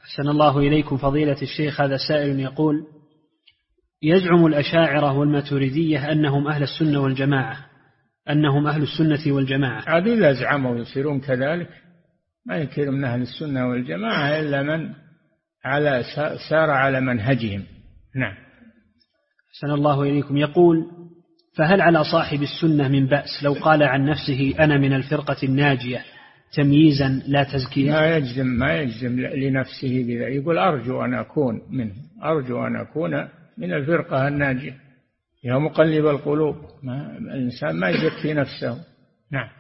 أحسن الله إليكم فضيلة الشيخ. هذا سائل يقول: يزعم الأشاعرة والماتريدية أنهم أهل السنة والجماعة، أنهم أهل السنة والجماعة. عاد إذا زعموا يصيرون كذلك، ما يكون من أهل السنة والجماعة إلا من سار على منهجهم. نعم. أحسن الله إليكم. يقول: فهل على صاحب السنة من بأس لو قال عن نفسه أنا من الفرقة الناجية تمييزا لا تزكية؟ ما يجزم لنفسه بذا، يقول أرجو أن أكون منه، أرجو أن أكون من الفرقة الناجية. يا مقلب القلوب، الإنسان ما يزكي نفسه. نعم.